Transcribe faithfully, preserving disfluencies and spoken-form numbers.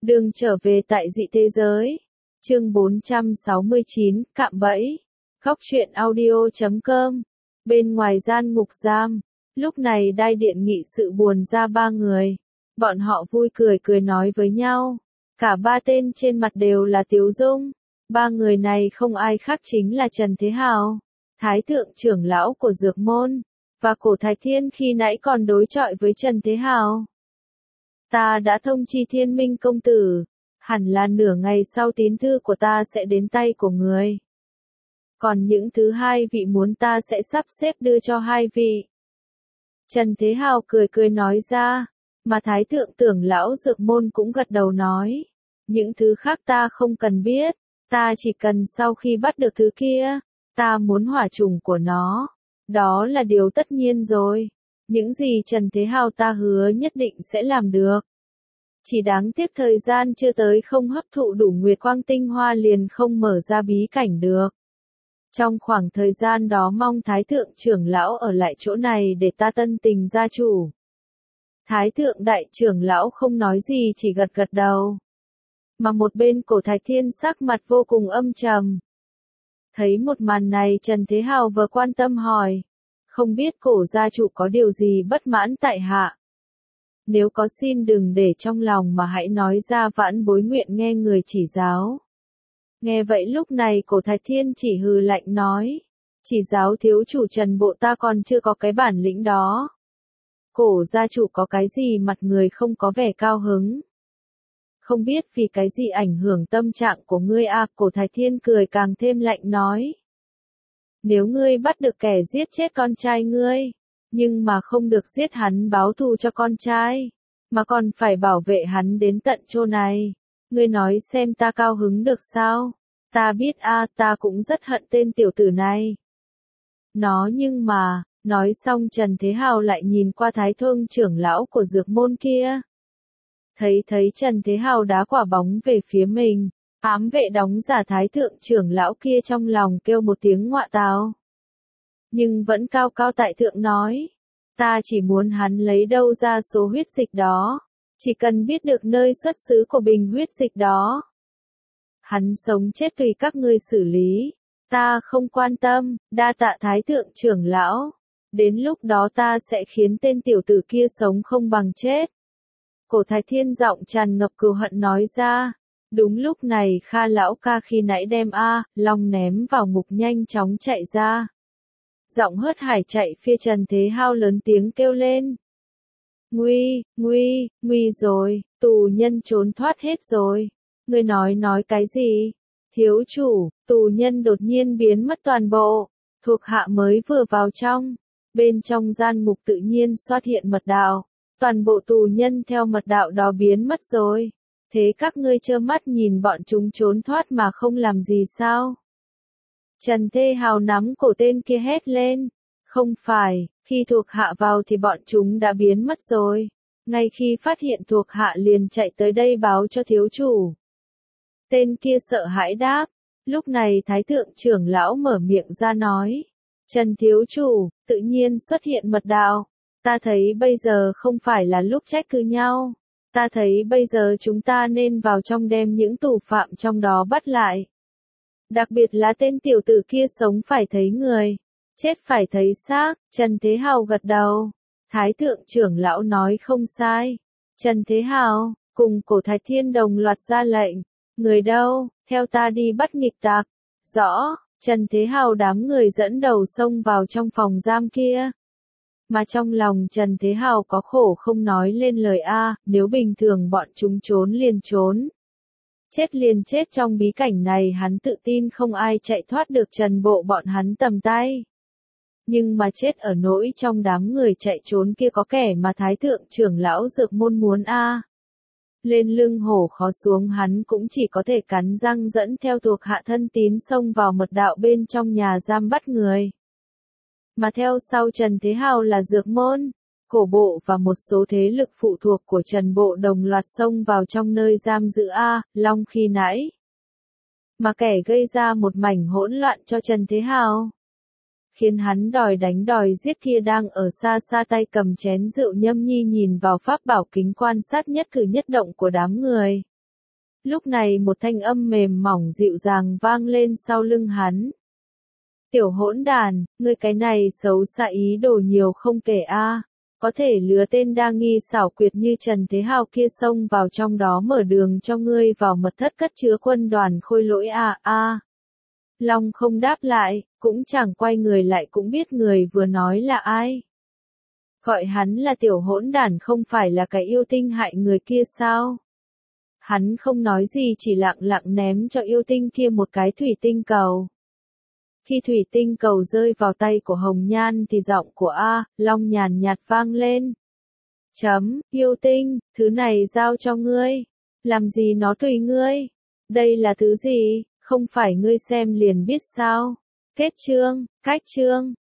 Đường trở về tại dị thế giới. Chương bốn trăm sáu mươi chín, cạm bẫy. Góc truyện audio chấm com. Bên ngoài gian ngục giam, lúc này đai điện nghị sự buồn ra ba người. Bọn họ vui cười cười nói với nhau. Cả ba tên trên mặt đều là tiếu dung. Ba người này không ai khác chính là Trần Thế Hào, Thái thượng trưởng lão của Dược Môn, và Cổ Thạch Thiên khi nãy còn đối chọi với Trần Thế Hào. Ta đã thông chi Thiên Minh công tử, hẳn là nửa ngày sau tín thư của ta sẽ đến tay của người. Còn những thứ hai vị muốn ta sẽ sắp xếp đưa cho hai vị. Trần Thế Hào cười cười nói ra, mà Thái thượng trưởng lão Dược Môn cũng gật đầu nói. Những thứ khác ta không cần biết, ta chỉ cần sau khi bắt được thứ kia, ta muốn hỏa trùng của nó. Đó là điều tất nhiên rồi. Những gì Trần Thế Hào ta hứa nhất định sẽ làm được. Chỉ đáng tiếc thời gian chưa tới không hấp thụ đủ nguyệt quang tinh hoa liền không mở ra bí cảnh được. Trong khoảng thời gian đó mong Thái thượng trưởng lão ở lại chỗ này để ta tân tình gia chủ. Thái thượng đại trưởng lão không nói gì chỉ gật gật đầu. Mà một bên Cổ Thạch Thiên sắc mặt vô cùng âm trầm. Thấy một màn này Trần Thế Hào vừa quan tâm hỏi. Không biết Cổ gia chủ có điều gì bất mãn tại hạ. Nếu có xin đừng để trong lòng mà hãy nói ra, vãn bối nguyện nghe người chỉ giáo. Nghe vậy lúc này Cổ Thạch Thiên chỉ hừ lạnh nói. Chỉ giáo thiếu chủ Trần bộ ta còn chưa có cái bản lĩnh đó. Cổ gia chủ có cái gì mặt người không có vẻ cao hứng. Không biết vì cái gì ảnh hưởng tâm trạng của ngươi à, Cổ Thạch Thiên cười càng thêm lạnh nói. Nếu ngươi bắt được kẻ giết chết con trai ngươi, nhưng mà không được giết hắn báo thù cho con trai, mà còn phải bảo vệ hắn đến tận chỗ này, ngươi nói xem ta cao hứng được sao? Ta biết a, à, ta cũng rất hận tên tiểu tử này. Nó nhưng mà, nói xong Trần Thế Hào lại nhìn qua Thái thượng trưởng lão của Dược Môn kia. Thấy thấy Trần Thế Hào đá quả bóng về phía mình, ám vệ đóng giả Thái thượng trưởng lão kia trong lòng kêu một tiếng ngọa tào. Nhưng vẫn cao cao tại thượng nói, ta chỉ muốn hắn lấy đâu ra số huyết dịch đó, chỉ cần biết được nơi xuất xứ của bình huyết dịch đó. Hắn sống chết tùy các ngươi xử lý, ta không quan tâm, đa tạ Thái thượng trưởng lão, đến lúc đó ta sẽ khiến tên tiểu tử kia sống không bằng chết. Cổ Thạch Thiên giọng tràn ngập cừu hận nói ra. Đúng lúc này Kha lão ca khi nãy đem A, Long ném vào ngục nhanh chóng chạy ra. Giọng hớt hải chạy phía Trần Thế Hào lớn tiếng kêu lên. Nguy, nguy, nguy rồi, tù nhân trốn thoát hết rồi. Ngươi nói nói cái gì? Thiếu chủ, tù nhân đột nhiên biến mất toàn bộ. Thuộc hạ mới vừa vào trong. Bên trong gian ngục tự nhiên xuất hiện mật đạo. Toàn bộ tù nhân theo mật đạo đó biến mất rồi. Thế các ngươi trơ mắt nhìn bọn chúng trốn thoát mà không làm gì sao? Trần Thế Hào nắm cổ tên kia hét lên. Không phải, khi thuộc hạ vào thì bọn chúng đã biến mất rồi. Ngay khi phát hiện thuộc hạ liền chạy tới đây báo cho thiếu chủ. Tên kia sợ hãi đáp. Lúc này Thái thượng trưởng lão mở miệng ra nói. Trần thiếu chủ, tự nhiên xuất hiện mật đạo. Ta thấy bây giờ không phải là lúc trách cứ nhau. Ta thấy bây giờ chúng ta nên vào trong đem những tù phạm trong đó bắt lại. Đặc biệt là tên tiểu tử kia sống phải thấy người, chết phải thấy xác. Trần Thế Hào gật đầu. Thái thượng trưởng lão nói không sai. Trần Thế Hào, cùng Cổ Thạch Thiên đồng loạt ra lệnh. Người đâu, theo ta đi bắt nghịch tặc. Rõ, Trần Thế Hào đám người dẫn đầu xông vào trong phòng giam kia. Mà trong lòng Trần Thế Hào có khổ không nói lên lời a, nếu bình thường bọn chúng trốn liền trốn. Chết liền chết trong bí cảnh này hắn tự tin không ai chạy thoát được Trần bộ bọn hắn tầm tay. Nhưng mà chết ở nỗi trong đám người chạy trốn kia có kẻ mà Thái thượng trưởng lão Dược Môn muốn a. Lên lưng hổ khó xuống hắn cũng chỉ có thể cắn răng dẫn theo thuộc hạ thân tín xông vào mật đạo bên trong nhà giam bắt người. Mà theo sau Trần Thế Hào là Dược Môn, Cổ bộ và một số thế lực phụ thuộc của Trần bộ đồng loạt xông vào trong nơi giam giữ A, Long khi nãy. Mà kẻ gây ra một mảnh hỗn loạn cho Trần Thế Hào, khiến hắn đòi đánh đòi giết kia đang ở xa xa tay cầm chén rượu nhâm nhi nhìn vào pháp bảo kính quan sát nhất cử nhất động của đám người. Lúc này một thanh âm mềm mỏng dịu dàng vang lên sau lưng hắn. Tiểu hỗn đàn, ngươi cái này xấu xa ý đồ nhiều không kể a, có thể lứa tên đa nghi xảo quyệt như Trần Thế Hào kia xông vào trong đó mở đường cho ngươi vào mật thất cất chứa quân đoàn khôi lỗi a a. Long không đáp lại, cũng chẳng quay người lại cũng biết người vừa nói là ai. Gọi hắn là tiểu hỗn đản không phải là cái yêu tinh hại người kia sao? Hắn không nói gì chỉ lặng lặng ném cho yêu tinh kia một cái thủy tinh cầu. Khi thủy tinh cầu rơi vào tay của Hồng Nhan thì giọng của A, Long nhàn nhạt vang lên. Chấm, yêu tinh, thứ này giao cho ngươi. Làm gì nó tùy ngươi. Đây là thứ gì, không phải ngươi xem liền biết sao. Kết chương, cách chương.